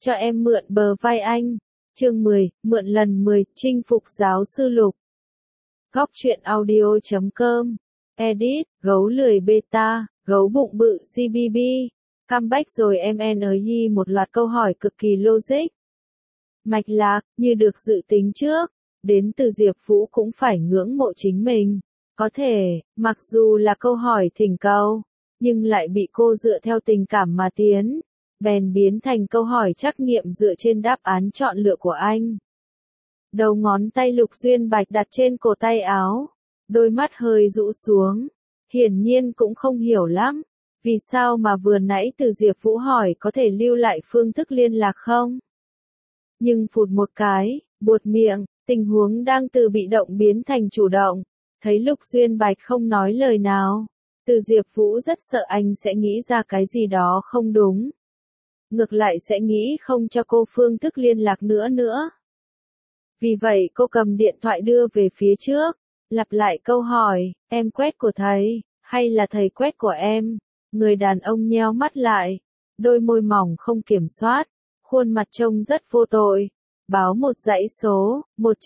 cho em mượn bờ vai anh. Chương 10, mượn lần 10, chinh phục giáo sư Lục. Góc truyện audio.com. Edit, gấu lười beta, gấu bụng bự CBB. Comeback rồi MNY một loạt câu hỏi cực kỳ logic. Mạch lạc, như được dự tính trước. Đến từ Diệp Vũ cũng phải ngưỡng mộ chính mình. Có thể, mặc dù là câu hỏi thỉnh cầu, nhưng lại bị cô dựa theo tình cảm mà tiến, bèn biến thành câu hỏi trắc nghiệm dựa trên đáp án chọn lựa của anh. Đầu ngón tay Lục Duyên Bạch đặt trên cổ tay áo, đôi mắt hơi rũ xuống, hiển nhiên cũng không hiểu lắm, vì sao mà vừa nãy từ Diệp Vũ hỏi có thể lưu lại phương thức liên lạc không? Nhưng phụt một cái, buột miệng, tình huống đang từ bị động biến thành chủ động, thấy Lục Duyên Bạch không nói lời nào, từ Diệp Vũ rất sợ anh sẽ nghĩ ra cái gì đó không đúng. Ngược lại sẽ nghĩ không cho cô phương thức liên lạc nữa. Vì vậy cô cầm điện thoại đưa về phía trước, lặp lại câu hỏi, em quét của thầy, hay là thầy quét của em? Người đàn ông nheo mắt lại, đôi môi mỏng không kiểm soát, khuôn mặt trông rất vô tội. Báo một dãy số,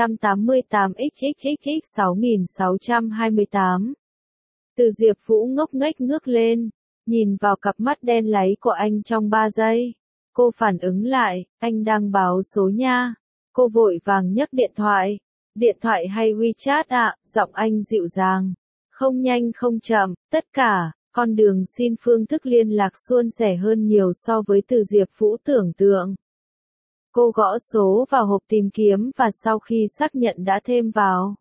188XXXX6628. Từ Diệp Vũ ngốc nghếch ngước lên, nhìn vào cặp mắt đen láy của anh trong 3 giây. Cô phản ứng lại, anh đang báo số nha. Cô vội vàng nhấc điện thoại. Điện thoại hay WeChat ạ? Giọng anh dịu dàng. Không nhanh không chậm, tất cả, con đường xin phương thức liên lạc suôn sẻ hơn nhiều so với từ Diệp Vũ tưởng tượng. Cô gõ số vào hộp tìm kiếm và sau khi xác nhận đã thêm vào.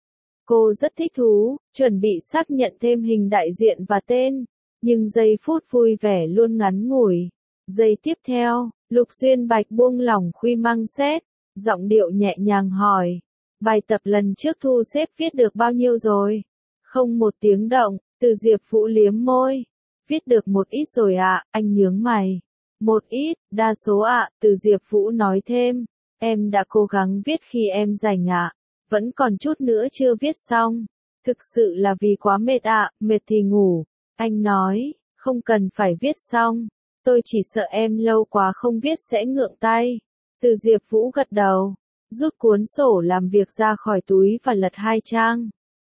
Cô rất thích thú, chuẩn bị xác nhận thêm hình đại diện và tên, nhưng giây phút vui vẻ luôn ngắn ngủi. Giây tiếp theo, Lục Duyên Bạch buông lỏng khuy măng xét, giọng điệu nhẹ nhàng hỏi, bài tập lần trước thu xếp viết được bao nhiêu rồi? Không một tiếng động, từ Diệp Vũ liếm môi. Viết được một ít rồi ạ, anh nhướng mày. Một ít, đa số ạ, từ Diệp Vũ nói thêm. Em đã cố gắng viết khi em rảnh ạ. Vẫn còn chút nữa chưa viết xong. Thực sự là vì quá mệt ạ, mệt thì ngủ. Anh nói, không cần phải viết xong. Tôi chỉ sợ em lâu quá không viết sẽ ngượng tay. Từ Diệp Vũ gật đầu, rút cuốn sổ làm việc ra khỏi túi và lật 2 trang.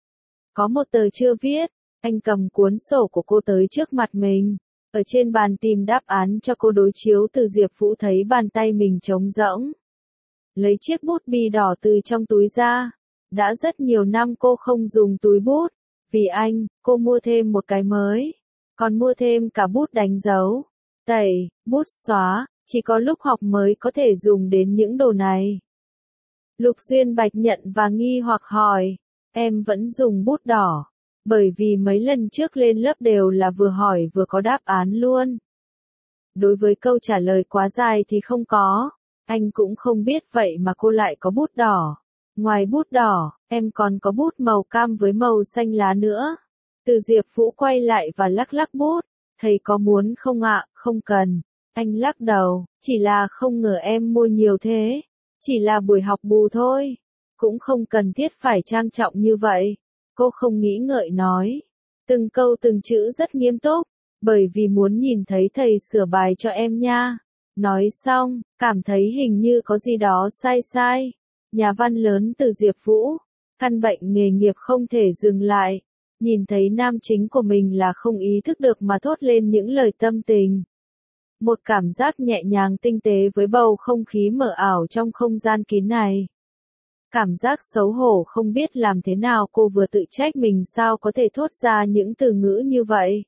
Có một tờ chưa viết, anh cầm cuốn sổ của cô tới trước mặt mình. Ở trên bàn tìm đáp án cho cô đối chiếu. Từ Diệp Vũ thấy bàn tay mình trống rỗng. Lấy chiếc bút bi đỏ từ trong túi ra. Đã rất nhiều năm cô không dùng túi bút. Vì anh, cô mua thêm một cái mới. Còn mua thêm cả bút đánh dấu, tẩy, bút xóa, chỉ có lúc học mới có thể dùng đến những đồ này. Lục Duyên Bạch nhận và nghi hoặc hỏi, em vẫn dùng bút đỏ. Bởi vì mấy lần trước lên lớp đều là vừa hỏi vừa có đáp án luôn. Đối với câu trả lời quá dài thì không có. Anh cũng không biết vậy mà cô lại có bút đỏ. Ngoài bút đỏ, em còn có bút màu cam với màu xanh lá nữa. Từ Diệp Vũ quay lại và lắc lắc bút. Thầy có muốn không ạ? Không cần. Anh lắc đầu, chỉ là không ngờ em mua nhiều thế. Chỉ là buổi học bù thôi. Cũng không cần thiết phải trang trọng như vậy. Cô không nghĩ ngợi nói. Từng câu từng chữ rất nghiêm túc. Bởi vì muốn nhìn thấy thầy sửa bài cho em nha. Nói xong, cảm thấy hình như có gì đó sai. Nhà văn lớn từ Diệp Vũ. Căn bệnh nghề nghiệp không thể dừng lại. Nhìn thấy nam chính của mình là không ý thức được mà thốt lên những lời tâm tình. Một cảm giác nhẹ nhàng tinh tế với bầu không khí mờ ảo trong không gian kín này. Cảm giác xấu hổ không biết làm thế nào, cô vừa tự trách mình sao có thể thốt ra những từ ngữ như vậy.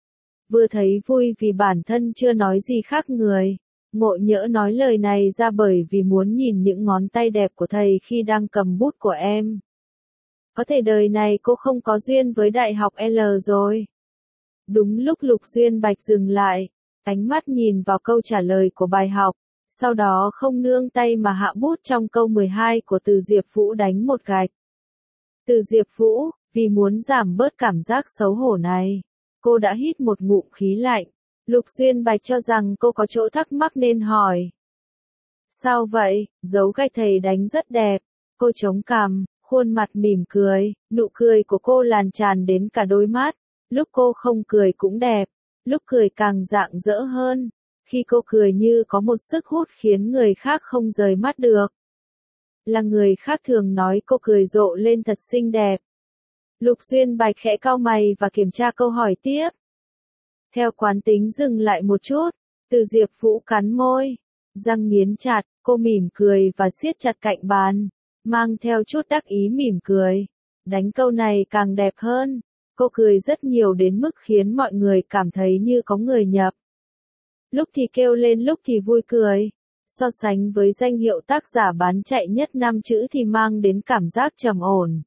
Vừa thấy vui vì bản thân chưa nói gì khác người. Ngộ nhỡ nói lời này ra bởi vì muốn nhìn những ngón tay đẹp của thầy khi đang cầm bút của em. Có thể đời này cô không có duyên với đại học L rồi. Đúng lúc Lục Duyên Bạch dừng lại, ánh mắt nhìn vào câu trả lời của bài học, sau đó không nương tay mà hạ bút trong câu 12 của từ Diệp Vũ đánh một gạch. Từ Diệp Vũ, vì muốn giảm bớt cảm giác xấu hổ này, cô đã hít một ngụm khí lạnh. Lục Duyên Bạch cho rằng cô có chỗ thắc mắc nên hỏi. Sao vậy? Dấu gạch thầy đánh rất đẹp. Cô chống cằm. Khuôn mặt mỉm cười, nụ cười của cô lan tràn đến cả đôi mắt. Lúc cô không cười cũng đẹp, lúc cười càng rạng rỡ hơn. Khi cô cười như có một sức hút khiến người khác không rời mắt được. Là người khác thường nói cô cười rộ lên thật xinh đẹp. Lục Duyên Bạch khẽ cau mày và kiểm tra câu hỏi tiếp. Theo quán tính dừng lại một chút, Từ Diệp Vũ cắn môi, răng nghiến chặt, cô mỉm cười và siết chặt cạnh bàn, mang theo chút đắc ý mỉm cười. Đánh câu này càng đẹp hơn, cô cười rất nhiều đến mức khiến mọi người cảm thấy như có người nhập. Lúc thì kêu lên lúc thì vui cười. So sánh với danh hiệu tác giả bán chạy nhất 5 chữ thì mang đến cảm giác trầm ổn.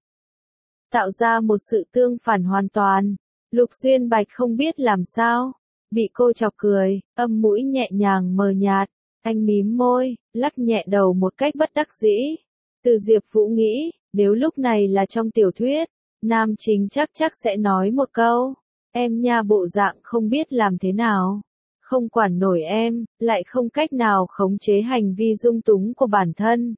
Tạo ra một sự tương phản hoàn toàn. Lục Duyên Bạch không biết làm sao. Bị cô chọc cười, âm mũi nhẹ nhàng mờ nhạt. Anh mím môi, lắc nhẹ đầu một cách bất đắc dĩ. Từ Diệp Vũ nghĩ, nếu lúc này là trong tiểu thuyết, nam chính chắc sẽ nói một câu. Em nha bộ dạng không biết làm thế nào. Không quản nổi em, lại không cách nào khống chế hành vi dung túng của bản thân.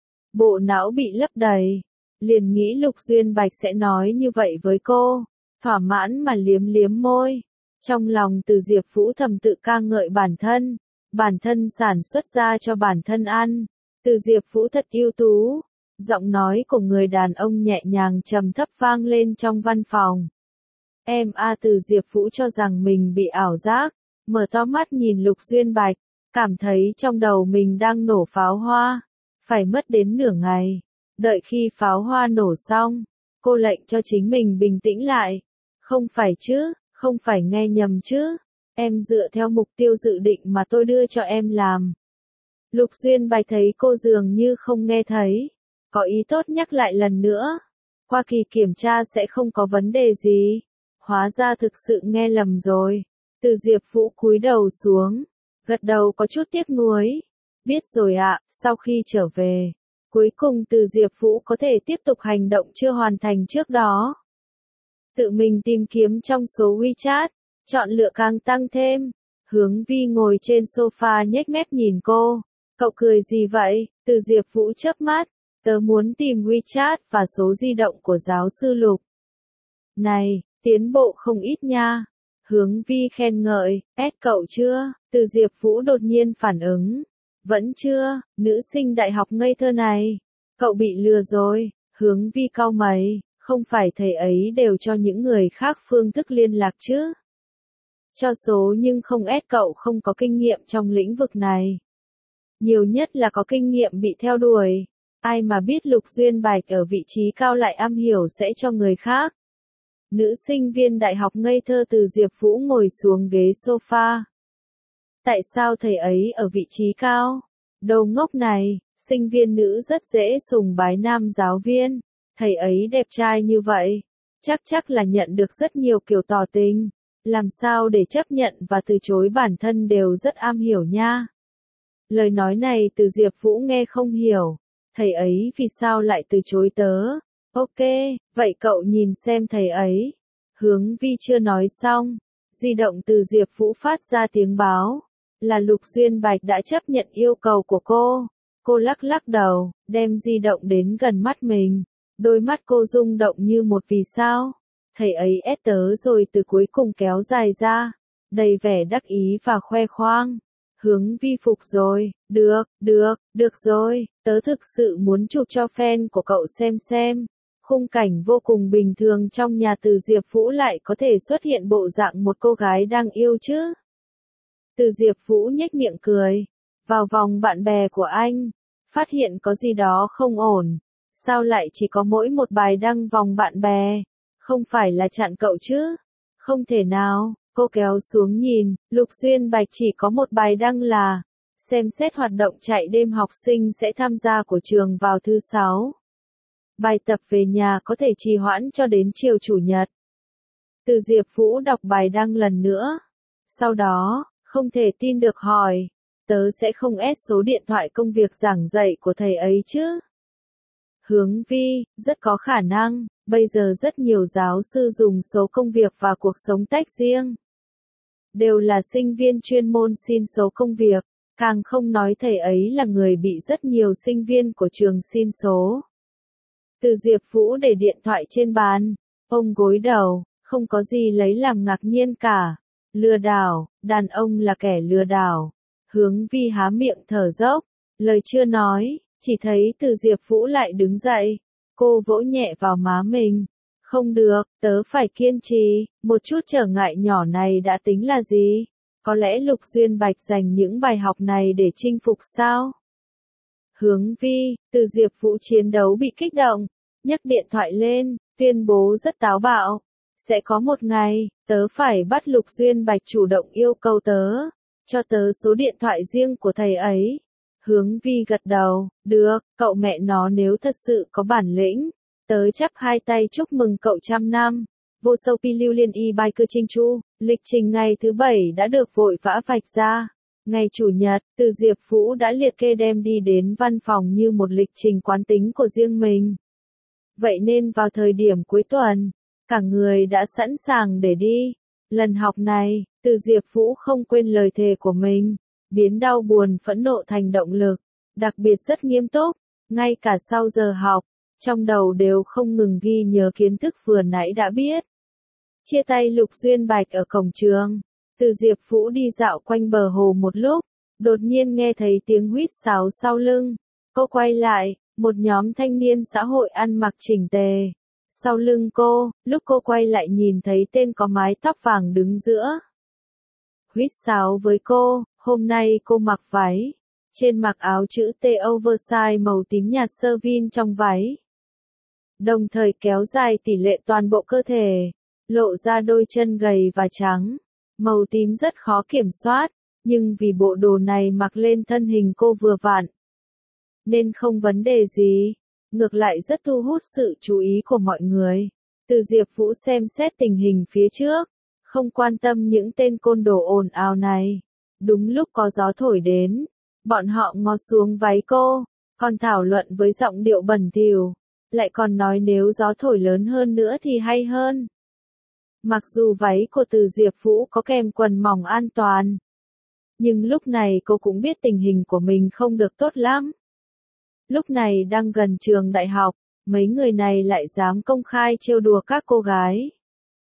Bộ não bị lấp đầy. Liền nghĩ Lục Duyên Bạch sẽ nói như vậy với cô. Thỏa mãn mà liếm liếm môi. Trong lòng Từ Diệp Vũ thầm tự ca ngợi bản thân. Bản thân sản xuất ra cho bản thân ăn. Từ Diệp Vũ thật ưu tú. Giọng nói của người đàn ông nhẹ nhàng trầm thấp vang lên trong văn phòng. Em Từ Diệp Vũ cho rằng mình bị ảo giác. Mở to mắt nhìn Lục Duyên Bạch, cảm thấy trong đầu mình đang nổ pháo hoa. Phải mất đến nửa ngày. Đợi khi pháo hoa nổ xong, cô lệnh cho chính mình bình tĩnh lại. Không phải chứ, không phải nghe nhầm chứ. Em dựa theo mục tiêu dự định mà tôi đưa cho em làm. Lục Duyên Bạch thấy cô dường như không nghe thấy. Có ý tốt nhắc lại lần nữa. Qua kỳ kiểm tra sẽ không có vấn đề gì. Hóa ra thực sự nghe lầm rồi. Từ Diệp Vũ cúi đầu xuống, gật đầu có chút tiếc nuối. Biết rồi ạ, sau khi trở về, cuối cùng Từ Diệp Vũ có thể tiếp tục hành động chưa hoàn thành trước đó. Tự mình tìm kiếm trong số WeChat, chọn lựa càng tăng thêm. Hướng Vi ngồi trên sofa nhếch mép nhìn cô. Cậu cười gì vậy? Từ Diệp Vũ chớp mắt. Tớ muốn tìm WeChat và số di động của giáo sư Lục. Này, tiến bộ không ít nha. Hướng Vi khen ngợi, cậu chưa? Từ Diệp Vũ đột nhiên phản ứng. Vẫn chưa, nữ sinh đại học ngây thơ này. Cậu bị lừa rồi. Hướng Vi cau mày, không phải thầy ấy đều cho những người khác phương thức liên lạc chứ? Cho số nhưng không cậu không có kinh nghiệm trong lĩnh vực này. Nhiều nhất là có kinh nghiệm bị theo đuổi. Ai mà biết Lục Duyên Bạch ở vị trí cao lại am hiểu sẽ cho người khác. Nữ sinh viên đại học ngây thơ Từ Diệp Vũ ngồi xuống ghế sofa. Tại sao thầy ấy ở vị trí cao? Đồ ngốc này, sinh viên nữ rất dễ sùng bái nam giáo viên. Thầy ấy đẹp trai như vậy. Chắc là nhận được rất nhiều kiểu tỏ tình. Làm sao để chấp nhận và từ chối bản thân đều rất am hiểu nha. Lời nói này Từ Diệp Vũ nghe không hiểu. Thầy ấy vì sao lại từ chối tớ? Ok, vậy cậu nhìn xem thầy ấy. Hướng Vi chưa nói xong. Di động Từ Diệp Vũ phát ra tiếng báo. Là Lục Duyên Bạch đã chấp nhận yêu cầu của cô. Cô lắc đầu, đem di động đến gần mắt mình. Đôi mắt cô rung động như một vì sao. Thầy ấy tớ rồi từ cuối cùng kéo dài ra. Đầy vẻ đắc ý và khoe khoang. Hướng Vi phục rồi, được rồi, tớ thực sự muốn chụp cho fan của cậu xem. Khung cảnh vô cùng bình thường trong nhà Từ Diệp Vũ lại có thể xuất hiện bộ dạng một cô gái đang yêu chứ. Từ Diệp Vũ nhếch miệng cười, vào vòng bạn bè của anh, phát hiện có gì đó không ổn. Sao lại chỉ có mỗi một bài đăng vòng bạn bè? Không phải là chặn cậu chứ? Không thể nào. Cô kéo xuống nhìn, Lục Duyên Bạch chỉ có một bài đăng là xem xét hoạt động chạy đêm học sinh sẽ tham gia của trường vào thứ 6. Bài tập về nhà có thể trì hoãn cho đến chiều chủ nhật. Từ Diệp Vũ đọc bài đăng lần nữa. Sau đó, không thể tin được hỏi, tớ sẽ không số điện thoại công việc giảng dạy của thầy ấy chứ? Hướng Vi, rất có khả năng, bây giờ rất nhiều giáo sư dùng số công việc và cuộc sống tách riêng. Đều là sinh viên chuyên môn xin số công việc, càng không nói thầy ấy là người bị rất nhiều sinh viên của trường xin số. Từ Diệp Vũ để điện thoại trên bàn, ôm gối đầu, không có gì lấy làm ngạc nhiên cả. Lừa đảo, đàn ông là kẻ lừa đảo. Hướng Vi há miệng thở dốc, lời chưa nói, chỉ thấy Từ Diệp Vũ lại đứng dậy. Cô vỗ nhẹ vào má mình. Không được, tớ phải kiên trì, một chút trở ngại nhỏ này đã tính là gì? Có lẽ Lục Duyên Bạch dành những bài học này để chinh phục sao? Hướng Vi, Từ Diệp Vũ chiến đấu bị kích động, nhấc điện thoại lên, tuyên bố rất táo bạo. Sẽ có một ngày, tớ phải bắt Lục Duyên Bạch chủ động yêu cầu tớ, cho tớ số điện thoại riêng của thầy ấy. Hướng Vi gật đầu, được, cậu mẹ nó nếu thật sự có bản lĩnh, tớ chắp hai tay chúc mừng cậu 100 năm. Vô sâu pi lưu liên y bai cơ trinh chu, lịch trình ngày thứ 7 đã được vội vã vạch ra. Ngày Chủ nhật, Từ Diệp Vũ đã liệt kê đem đi đến văn phòng như một lịch trình quán tính của riêng mình. Vậy nên vào thời điểm cuối tuần, cả người đã sẵn sàng để đi. Lần học này, Từ Diệp Vũ không quên lời thề của mình, biến đau buồn phẫn nộ thành động lực, đặc biệt rất nghiêm túc, ngay cả sau giờ học, trong đầu đều không ngừng ghi nhớ kiến thức vừa nãy đã biết. Chia tay Lục Duyên Bạch ở cổng trường, Từ Diệp Vũ đi dạo quanh bờ hồ một lúc, đột nhiên nghe thấy tiếng huýt sáo sau lưng. Cô quay lại, một nhóm thanh niên xã hội ăn mặc chỉnh tề. Sau lưng cô, lúc cô quay lại nhìn thấy tên có mái tóc vàng đứng giữa. Huýt sáo với cô, hôm nay cô mặc váy. Trên mặc áo chữ T oversize màu tím nhạt sơ vin trong váy. Đồng thời kéo dài tỷ lệ toàn bộ cơ thể, lộ ra đôi chân gầy và trắng. Màu tím rất khó kiểm soát, nhưng vì bộ đồ này mặc lên thân hình cô vừa vặn, nên không vấn đề gì. Ngược lại rất thu hút sự chú ý của mọi người. Từ Diệp Vũ xem xét tình hình phía trước, không quan tâm những tên côn đồ ồn ào này. Đúng lúc có gió thổi đến, bọn họ ngó xuống váy cô, còn thảo luận với giọng điệu bẩn thỉu, lại còn nói nếu gió thổi lớn hơn nữa thì hay hơn. Mặc dù váy của Từ Diệp Vũ có kèm quần mỏng an toàn, nhưng lúc này cô cũng biết tình hình của mình không được tốt lắm. Lúc này đang gần trường đại học, mấy người này lại dám công khai trêu đùa các cô gái.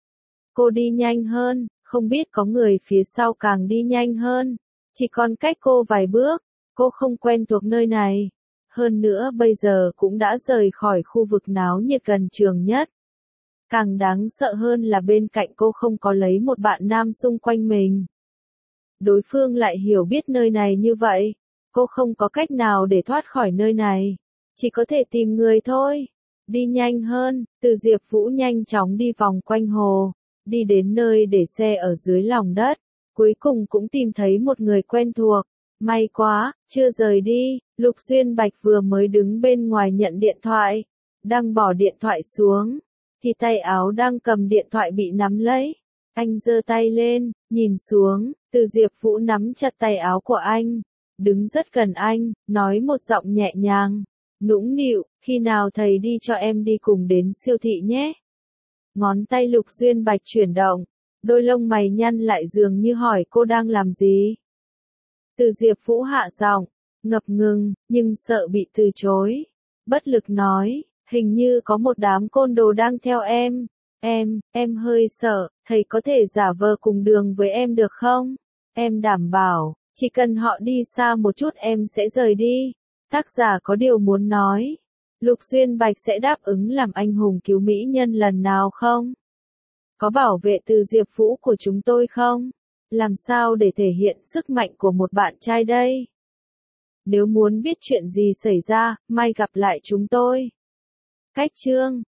Cô đi nhanh hơn, không biết có người phía sau càng đi nhanh hơn. Chỉ còn cách cô vài bước, cô không quen thuộc nơi này. Hơn nữa bây giờ cũng đã rời khỏi khu vực náo nhiệt gần trường nhất. Càng đáng sợ hơn là bên cạnh cô không có lấy một bạn nam xung quanh mình. Đối phương lại hiểu biết nơi này như vậy. Cô không có cách nào để thoát khỏi nơi này. Chỉ có thể tìm người thôi. Đi nhanh hơn, Từ Diệp Vũ nhanh chóng đi vòng quanh hồ. Đi đến nơi để xe ở dưới lòng đất. Cuối cùng cũng tìm thấy một người quen thuộc. May quá, chưa rời đi. Lục Duyên Bạch vừa mới đứng bên ngoài nhận điện thoại. Đang bỏ điện thoại xuống, thì tay áo đang cầm điện thoại bị nắm lấy. Anh giơ tay lên, nhìn xuống, Từ Diệp Vũ nắm chặt tay áo của anh. Đứng rất gần anh, nói một giọng nhẹ nhàng, nũng nịu, khi nào thầy đi cho em đi cùng đến siêu thị nhé. Ngón tay Lục Duyên Bạch chuyển động, đôi lông mày nhăn lại dường như hỏi cô đang làm gì. Từ Diệp Vũ hạ giọng, ngập ngừng, nhưng sợ bị từ chối. Bất lực nói, hình như có một đám côn đồ đang theo em. Em hơi sợ, thầy có thể giả vờ cùng đường với em được không? Em đảm bảo, chỉ cần họ đi xa một chút em sẽ rời đi. Tác giả có điều muốn nói. Lục Duyên Bạch sẽ đáp ứng làm anh hùng cứu mỹ nhân lần nào không? Có bảo vệ Từ Diệp Vũ của chúng tôi không? Làm sao để thể hiện sức mạnh của một bạn trai đây? Nếu muốn biết chuyện gì xảy ra, mai gặp lại chúng tôi. Cách chương